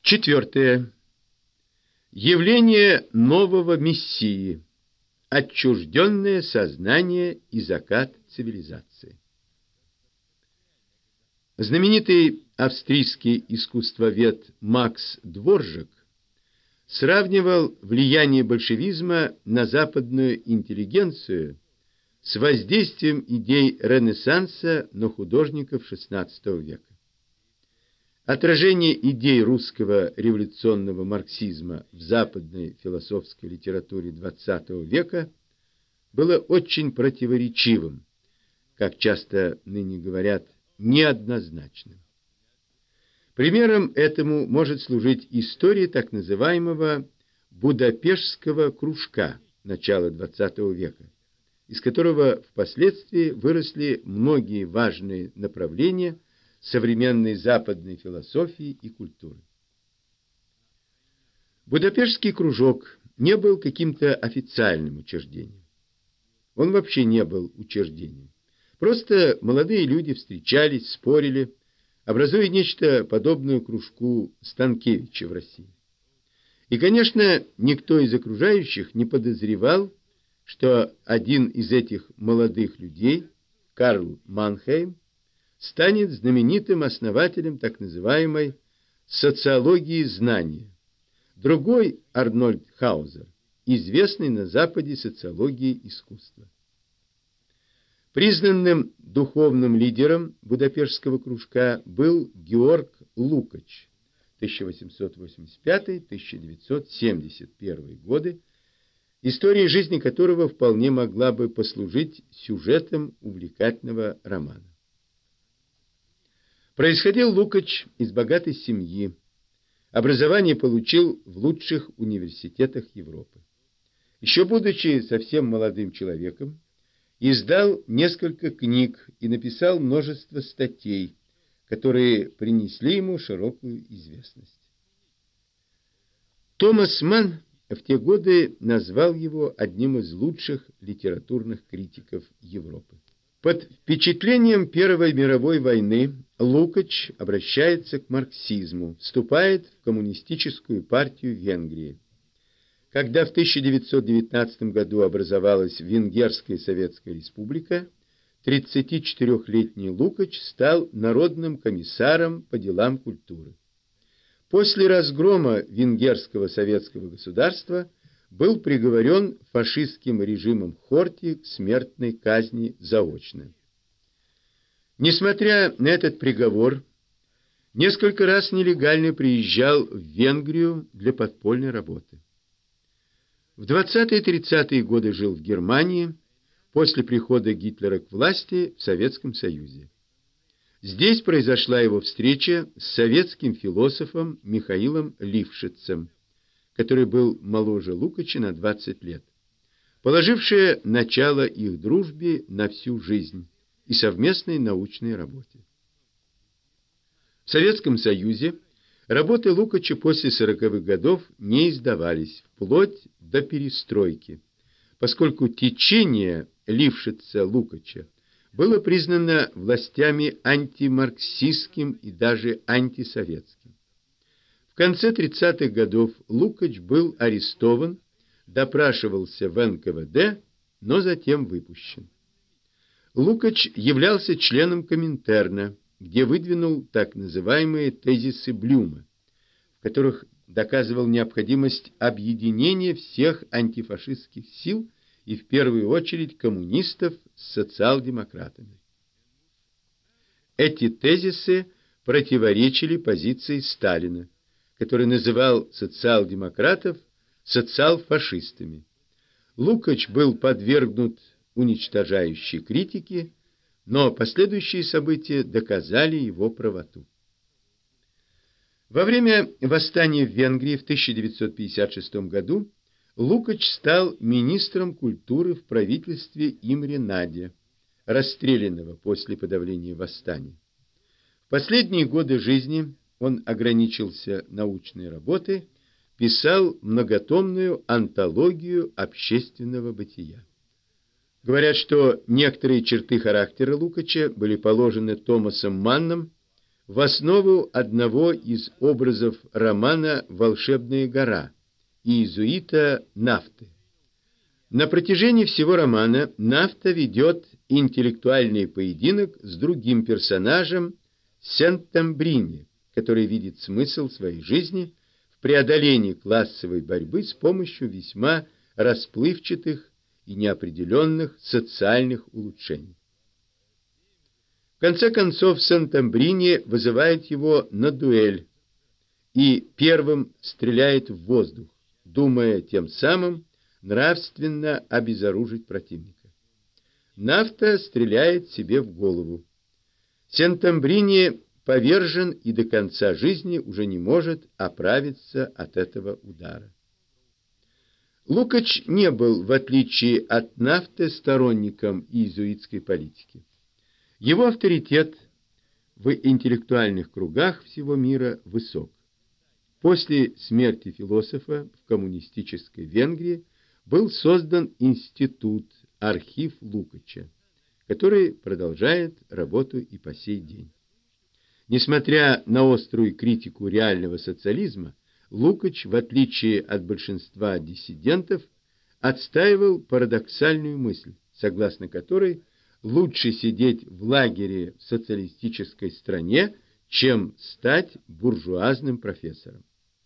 Четвертое. Явление нового мессии. Отчужденное сознание и закат цивилизации. Знаменитый австрийский искусствовед Макс Дворжак сравнивал влияние большевизма на западную интеллигенцию с воздействием идей Ренессанса на художников XVI века. Отражение идей русского революционного марксизма в западной философской литературе XX века было очень противоречивым, как часто ныне говорят, неоднозначным. Примером этому может служить история так называемого Будапештского кружка начала XX века, из которого впоследствии выросли многие важные направления современной западной философии и культуры. Будапештский кружок не был каким-то официальным учреждением. Он вообще не был учреждением. Просто молодые люди встречались, спорили, образуя нечто подобное кружку Станкевича в России. И, конечно, никто из окружающих не подозревал, что один из этих молодых людей, Карл Маннхейм, станет знаменитым основателем так называемой социологии знания. Другой, Арнольд Хаузер, известный на Западе социологией искусства. Признанным духовным лидером Будапештского кружка был Георг Лукач, 1885-1971 годы, история жизни которого вполне могла бы послужить сюжетом увлекательного романа. Происходил Лукач из богатой семьи, образование получил в лучших университетах Европы. Еще будучи совсем молодым человеком, издал несколько книг и написал множество статей, которые принесли ему широкую известность. Томас Манн в те годы назвал его одним из лучших литературных критиков Европы. Под впечатлением Первой мировой войны Лукач обращается к марксизму, вступает в коммунистическую партию Венгрии. Когда в 1919 году образовалась Венгерская Советская Республика, 34-летний Лукач стал народным комиссаром по делам культуры. После разгрома Венгерского советского государства был приговорен фашистским режимом Хорти к смертной казни заочно. Несмотря на этот приговор, несколько раз нелегально приезжал в Венгрию для подпольной работы. В 20-30-е годы жил в Германии, после прихода Гитлера к власти в Советском Союзе. Здесь произошла его встреча с советским философом Михаилом Лившицем, который был моложе Лукача на 20 лет, положившая начало их дружбе на всю жизнь и совместной научной работе. В Советском Союзе работы Лукача после 40-х годов не издавались, вплоть до перестройки, поскольку течение Лившица-Лукача было признано властями антимарксистским и даже антисоветским. В конце 30-х годов Лукач был арестован, допрашивался в НКВД, но затем выпущен. Лукач являлся членом Коминтерна, где выдвинул так называемые тезисы Блюма, в которых доказывал необходимость объединения всех антифашистских сил и в первую очередь коммунистов с социал-демократами. Эти тезисы противоречили позиции Сталина, который называл социал-демократов социал-фашистами. Лукач был подвергнут уничтожающей критике, но последующие события доказали его правоту. Во время восстания в Венгрии в 1956 году Лукач стал министром культуры в правительстве Имре Надя, расстрелянного после подавления восстания. В последние годы жизни он ограничился научной работой, писал многотомную антологию общественного бытия. Говорят, что некоторые черты характера Лукача были положены Томасом Манном в основу одного из образов романа «Волшебная гора» иезуита Нафты. На протяжении всего романа Нафта ведет интеллектуальный поединок с другим персонажем Сентембрини, который видит смысл своей жизни в преодолении классовой борьбы с помощью весьма расплывчатых и неопределенных социальных улучшений. В конце концов, Сентембрини вызывает его на дуэль и первым стреляет в воздух, думая тем самым нравственно обезоружить противника. Нафта стреляет себе в голову. Сентембрини повержен и до конца жизни уже не может оправиться от этого удара. Лукач не был, в отличие от Нафты, сторонником иезуитской политики. Его авторитет в интеллектуальных кругах всего мира высок. После смерти философа в коммунистической Венгрии был создан институт, архив Лукача, который продолжает работу и по сей день. Несмотря на острую критику реального социализма, Лукач, в отличие от большинства диссидентов, отстаивал парадоксальную мысль, согласно которой лучше сидеть в лагере в социалистической стране, чем стать буржуазным профессором.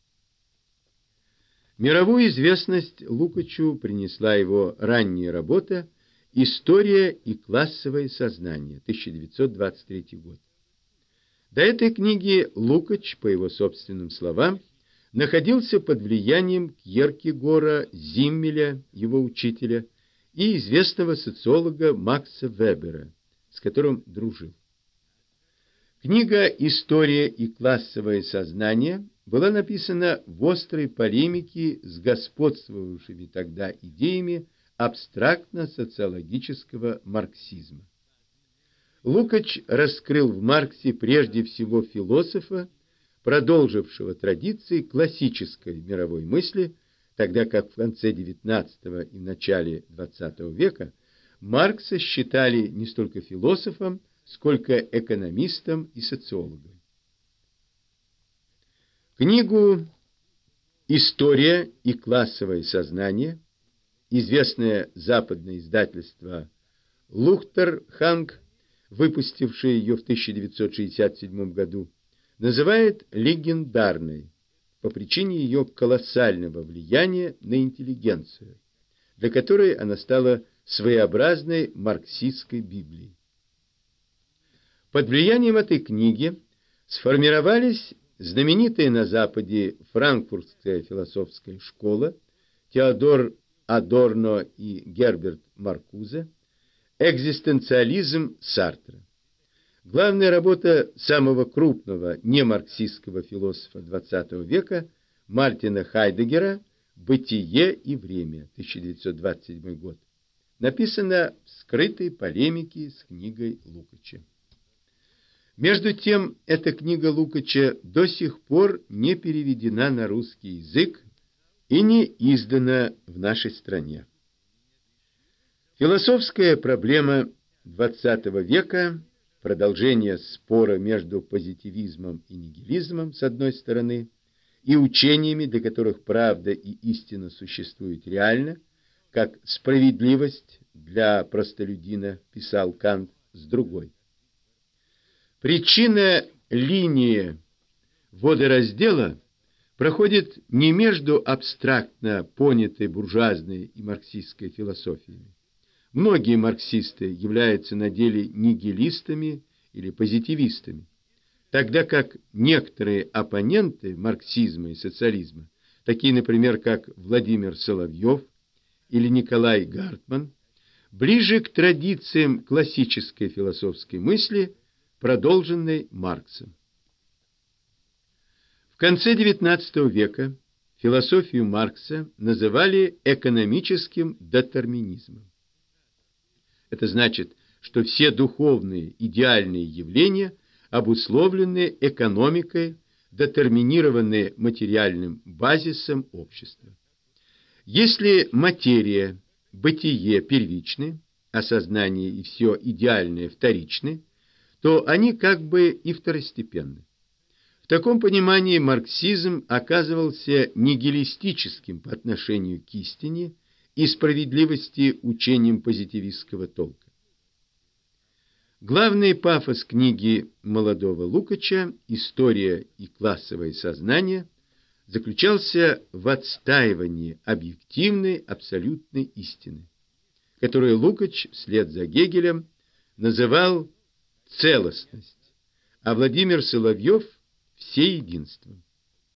Мировую известность Лукачу принесла его ранняя работа «История и классовое сознание», 1923 год. До этой книги Лукач, по его собственным словам, находился под влиянием Кьеркегора, Зиммеля, его учителя, и известного социолога Макса Вебера, с которым дружил. Книга «История и классовое сознание» была написана в острой полемике с господствовавшими тогда идеями абстрактно-социологического марксизма. Лукач раскрыл в Марксе прежде всего философа, продолжившего традиции классической мировой мысли, тогда как в конце XIX и начале XX века Маркса считали не столько философом, сколько экономистом и социологом. Книгу «История и классовое сознание», известное западное издательство Лухтерханг, выпустившее ее в 1967 году, называет легендарной по причине ее колоссального влияния на интеллигенцию, для которой она стала своеобразной марксистской Библией. Под влиянием этой книги сформировались знаменитая на Западе франкфуртская философская школа, Теодор Адорно и Герберт Маркузе, экзистенциализм Сартра. Главная работа самого крупного немарксистского философа XX века Мартина Хайдеггера «Бытие и время», 1927 год, написана в скрытой полемике с книгой Лукача. Между тем, эта книга Лукача до сих пор не переведена на русский язык и не издана в нашей стране. Философская проблема XX века, продолжение спора между позитивизмом и нигилизмом с одной стороны и учениями, для которых правда и истина существуют реально, как справедливость для простолюдина, писал Кант, с другой. Причина линии водораздела проходит не между абстрактно понятой буржуазной и марксистской философиями. Многие марксисты являются на деле нигилистами или позитивистами, тогда как некоторые оппоненты марксизма и социализма, такие, например, как Владимир Соловьев или Николай Гартман, ближе к традициям классической философской мысли, продолженной Марксом. В конце XIX века философию Маркса называли экономическим детерминизмом. Это значит, что все духовные идеальные явления обусловлены экономикой, детерминированы материальным базисом общества. Если материя, бытие первичны, а сознание и все идеальное вторичны, то они как бы и второстепенны. В таком понимании марксизм оказывался нигилистическим по отношению к истине и справедливости учением позитивистского толка. Главный пафос книги молодого Лукача «История и классовое сознание» заключался в отстаивании объективной абсолютной истины, которую Лукач вслед за Гегелем называл целостность, а Владимир Соловьев – всеединством.